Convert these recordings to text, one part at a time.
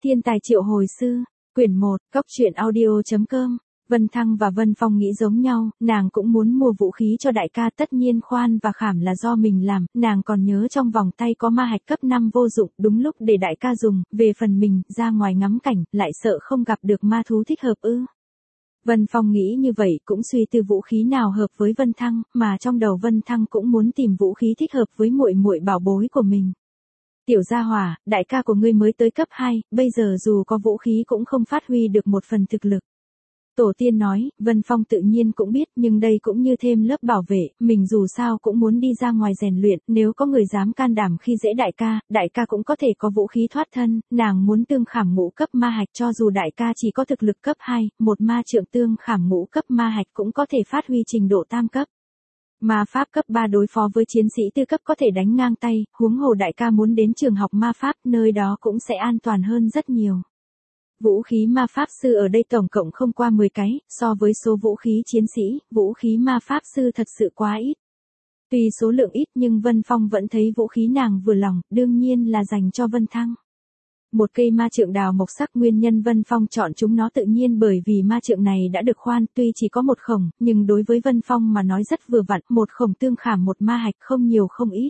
Thiên tài triệu hồi sư, quyển 1, góc truyện audio.com. Vân Thăng và Vân Phong nghĩ giống nhau, nàng cũng muốn mua vũ khí cho đại ca, tất nhiên khoan và khảm là do mình làm, nàng còn nhớ trong vòng tay có ma hạch cấp 5 vô dụng, đúng lúc để đại ca dùng, về phần mình, ra ngoài ngắm cảnh, lại sợ không gặp được ma thú thích hợp ư. Vân Phong nghĩ như vậy cũng suy tư vũ khí nào hợp với Vân Thăng, mà trong đầu Vân Thăng cũng muốn tìm vũ khí thích hợp với muội muội bảo bối của mình. Tiểu gia hỏa, đại ca của ngươi mới tới cấp 2, bây giờ dù có vũ khí cũng không phát huy được một phần thực lực. Tổ tiên nói, Vân Phong tự nhiên cũng biết, nhưng đây cũng như thêm lớp bảo vệ, mình dù sao cũng muốn đi ra ngoài rèn luyện, nếu có người dám can đảm khi dễ đại ca cũng có thể có vũ khí thoát thân, nàng muốn tương khảm ngũ cấp ma hạch, cho dù đại ca chỉ có thực lực cấp 2, một ma trượng tương khảm ngũ cấp ma hạch cũng có thể phát huy trình độ tam cấp. Ma pháp cấp 3 đối phó với chiến sĩ tư cấp có thể đánh ngang tay, huống hồ đại ca muốn đến trường học ma pháp, nơi đó cũng sẽ an toàn hơn rất nhiều. Vũ khí ma pháp sư ở đây tổng cộng không qua 10 cái, so với số vũ khí chiến sĩ, vũ khí ma pháp sư thật sự quá ít. Tuy số lượng ít nhưng Vân Phong vẫn thấy vũ khí nàng vừa lòng, đương nhiên là dành cho Vân Thăng. Một cây ma trượng đào mộc sắc, nguyên nhân Vân Phong chọn chúng nó tự nhiên bởi vì ma trượng này đã được khoan, tuy chỉ có một khổng, nhưng đối với Vân Phong mà nói rất vừa vặn, một khổng tương khảm một ma hạch, không nhiều không ít.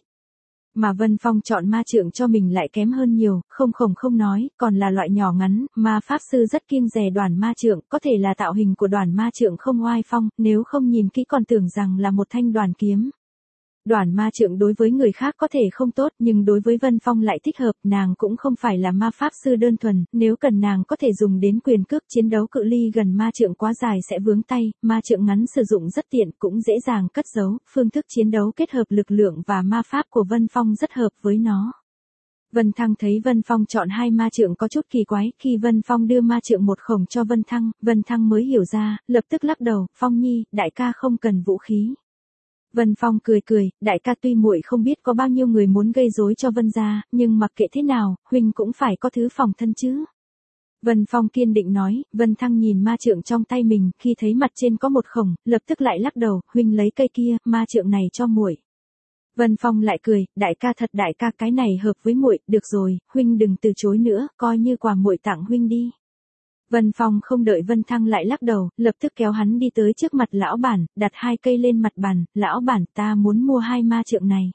Mà Vân Phong chọn ma trượng cho mình lại kém hơn nhiều, không khổng không nói, còn là loại nhỏ ngắn, ma pháp sư rất kiêng dè đoản ma trượng, có thể là tạo hình của đoản ma trượng không oai phong, nếu không nhìn kỹ còn tưởng rằng là một thanh đoản kiếm. Đoản ma trượng đối với người khác có thể không tốt, nhưng đối với Vân Phong lại thích hợp, nàng cũng không phải là ma pháp sư đơn thuần, nếu cần nàng có thể dùng đến quyền cước, chiến đấu cự ly gần ma trượng quá dài sẽ vướng tay, ma trượng ngắn sử dụng rất tiện, cũng dễ dàng cất giấu, phương thức chiến đấu kết hợp lực lượng và ma pháp của Vân Phong rất hợp với nó. Vân Thăng thấy Vân Phong chọn hai ma trượng có chút kỳ quái, khi Vân Phong đưa ma trượng một khổng cho Vân Thăng mới hiểu ra, lập tức lắc đầu, Phong nhi, đại ca không cần vũ khí. Vân Phong cười, đại ca tuy muội không biết có bao nhiêu người muốn gây rối cho Vân gia, nhưng mặc kệ thế nào, huynh cũng phải có thứ phòng thân chứ. Vân Phong kiên định nói, Vân Thăng nhìn ma trượng trong tay mình, khi thấy mặt trên có một khổng, lập tức lại lắc đầu, huynh lấy cây kia, ma trượng này cho muội. Vân Phong lại cười, đại ca cái này hợp với muội, được rồi, huynh đừng từ chối nữa, coi như quà muội tặng huynh đi. Vân Phong không đợi Vân Thăng lại lắc đầu, lập tức kéo hắn đi tới trước mặt lão bản, đặt hai cây lên mặt bàn, lão bản ta muốn mua hai ma trượng này.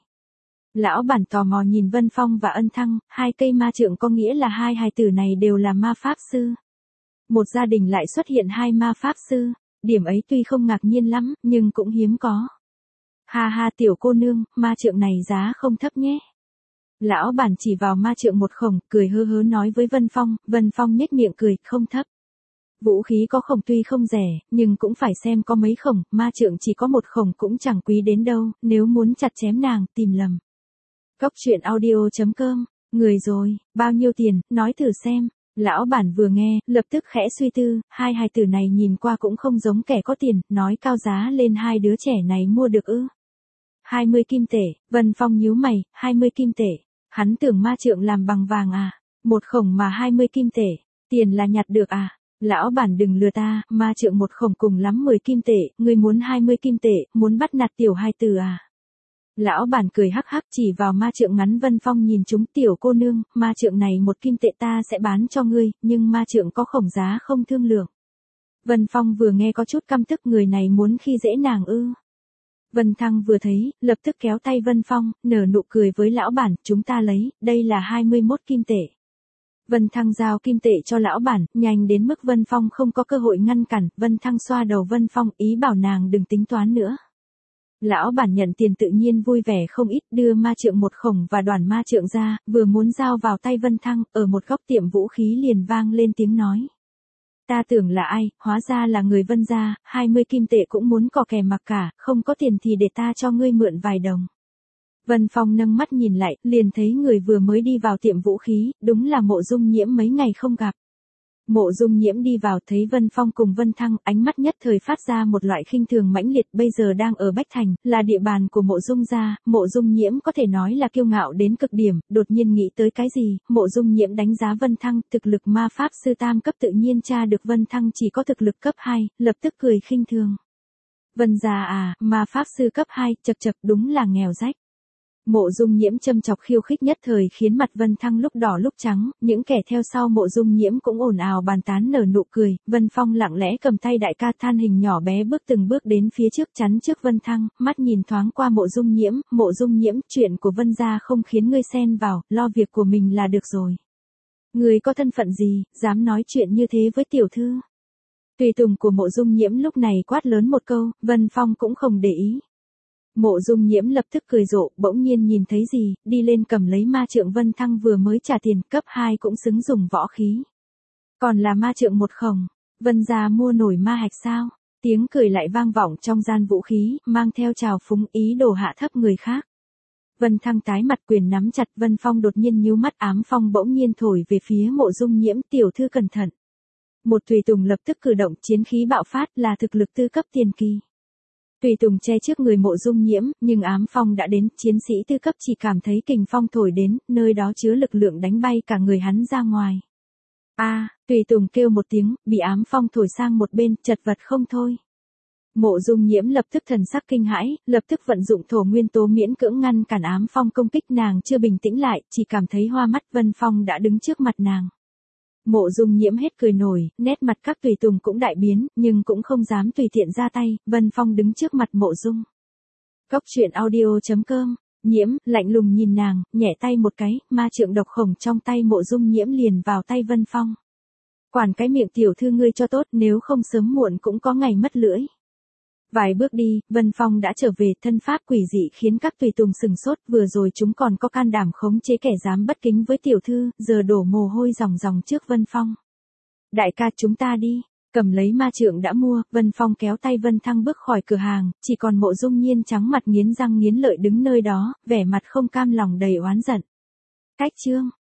Lão bản tò mò nhìn Vân Phong và Ân Thăng, hai cây ma trượng có nghĩa là hai hài tử này đều là ma pháp sư. Một gia đình lại xuất hiện hai ma pháp sư, điểm ấy tuy không ngạc nhiên lắm, nhưng cũng hiếm có. Ha tiểu cô nương, ma trượng này giá không thấp nhé. Lão bản chỉ vào ma trượng một khổng, cười hớ nói với Vân Phong nhếch miệng cười, không thấp. Vũ khí có khổng tuy không rẻ, nhưng cũng phải xem có mấy khổng, ma trượng chỉ có một khổng cũng chẳng quý đến đâu, nếu muốn chặt chém nàng, tìm lầm. Góc truyện audio.com, người rồi, bao nhiêu tiền, nói thử xem. Lão bản vừa nghe, lập tức khẽ suy tư, hai hài tử này nhìn qua cũng không giống kẻ có tiền, nói cao giá lên hai đứa trẻ này mua được ư. 20 kim tệ, Vân Phong nhíu mày, 20 kim tệ. Hắn tưởng ma trượng làm bằng vàng à, một khổng mà 20 kim tệ, tiền là nhặt được à, lão bản đừng lừa ta, ma trượng một khổng cùng lắm 10 kim tệ, ngươi muốn 20 kim tệ, muốn bắt nạt tiểu hài tử à. Lão bản cười hắc hắc chỉ vào ma trượng ngắn. Vân Phong nhìn chúng, tiểu cô nương, ma trượng này một kim tệ ta sẽ bán cho ngươi, nhưng ma trượng có khổng giá không thương lượng. Vân Phong vừa nghe có chút căm tức, người này muốn khi dễ nàng ư. Vân Thăng vừa thấy, lập tức kéo tay Vân Phong, nở nụ cười với lão bản, chúng ta lấy, đây là 21 kim tệ. Vân Thăng giao kim tệ cho lão bản, nhanh đến mức Vân Phong không có cơ hội ngăn cản, Vân Thăng xoa đầu Vân Phong, ý bảo nàng đừng tính toán nữa. Lão bản nhận tiền tự nhiên vui vẻ không ít, đưa ma trượng một khổng và đoản ma trượng ra, vừa muốn giao vào tay Vân Thăng, ở một góc tiệm vũ khí liền vang lên tiếng nói. Ta tưởng là ai, hóa ra là người Vân gia, 20 kim tệ cũng muốn cò kè mặc cả, không có tiền thì để ta cho ngươi mượn vài đồng. Vân Phong nâng mắt nhìn lại, liền thấy người vừa mới đi vào tiệm vũ khí, đúng là Mộ Dung Nhiễm mấy ngày không gặp. Mộ Dung Nhiễm đi vào thấy Vân Phong cùng Vân Thăng, ánh mắt nhất thời phát ra một loại khinh thường mãnh liệt, bây giờ đang ở Bách Thành, là địa bàn của Mộ Dung gia, Mộ Dung Nhiễm có thể nói là kiêu ngạo đến cực điểm, đột nhiên nghĩ tới cái gì, Mộ Dung Nhiễm đánh giá Vân Thăng, thực lực ma pháp sư tam cấp tự nhiên tra được Vân Thăng chỉ có thực lực cấp 2, lập tức cười khinh thường. Vân gia à, ma pháp sư cấp 2, chậc đúng là nghèo rách. Mộ Dung Nhiễm châm chọc khiêu khích nhất thời khiến mặt Vân Thăng lúc đỏ lúc trắng, những kẻ theo sau Mộ Dung Nhiễm cũng ồn ào bàn tán nở nụ cười, Vân Phong lặng lẽ cầm tay đại ca than hình nhỏ bé bước từng bước đến phía trước chắn trước Vân Thăng, mắt nhìn thoáng qua Mộ Dung Nhiễm, chuyện của Vân gia không khiến ngươi xen vào, lo việc của mình là được rồi. Ngươi có thân phận gì, dám nói chuyện như thế với tiểu thư? Tùy tùng của Mộ Dung Nhiễm lúc này quát lớn một câu, Vân Phong cũng không để ý. Mộ Dung Nhiễm lập tức cười rộ, bỗng nhiên nhìn thấy gì, đi lên cầm lấy ma trượng Vân Thăng vừa mới trả tiền, cấp 2 cũng xứng dùng võ khí. Còn là ma trượng một khổng, Vân gia mua nổi ma hạch sao? Tiếng cười lại vang vọng trong gian vũ khí, mang theo trào phúng ý đồ hạ thấp người khác. Vân Thăng tái mặt quyền nắm chặt, Vân Phong đột nhiên nhíu mắt, ám phong bỗng nhiên thổi về phía Mộ Dung Nhiễm, tiểu thư cẩn thận. Một tùy tùng lập tức cử động, chiến khí bạo phát, là thực lực tư cấp tiền kỳ. Tùy tùng che trước người Mộ Dung Nhiễm, nhưng ám phong đã đến, chiến sĩ tư cấp chỉ cảm thấy kình phong thổi đến, nơi đó chứa lực lượng đánh bay cả người hắn ra ngoài. Tùy tùng kêu một tiếng, bị ám phong thổi sang một bên, chật vật không thôi. Mộ Dung Nhiễm lập tức thần sắc kinh hãi, lập tức vận dụng thổ nguyên tố miễn cưỡng ngăn cản ám phong công kích, nàng chưa bình tĩnh lại, chỉ cảm thấy hoa mắt, Vân Phong đã đứng trước mặt nàng. Mộ Dung Nhiễm hết cười nổi, nét mặt các tùy tùng cũng đại biến, nhưng cũng không dám tùy tiện ra tay, Vân Phong đứng trước mặt Mộ Dung. Cốc truyện audio.com, Nhiễm, lạnh lùng nhìn nàng, nhẹ tay một cái, ma trượng độc khổng trong tay Mộ Dung Nhiễm liền vào tay Vân Phong. Quản cái miệng tiểu thư ngươi cho tốt, nếu không sớm muộn cũng có ngày mất lưỡi. Vài bước đi, Vân Phong đã trở về, thân pháp quỷ dị khiến các tùy tùng sừng sốt, vừa rồi chúng còn có can đảm khống chế kẻ dám bất kính với tiểu thư, giờ đổ mồ hôi ròng ròng trước Vân Phong. Đại ca chúng ta đi, cầm lấy ma trượng đã mua, Vân Phong kéo tay Vân Thăng bước khỏi cửa hàng, chỉ còn Mộ Dung Nhiên trắng mặt nghiến răng nghiến lợi đứng nơi đó, vẻ mặt không cam lòng đầy oán giận. Cách chương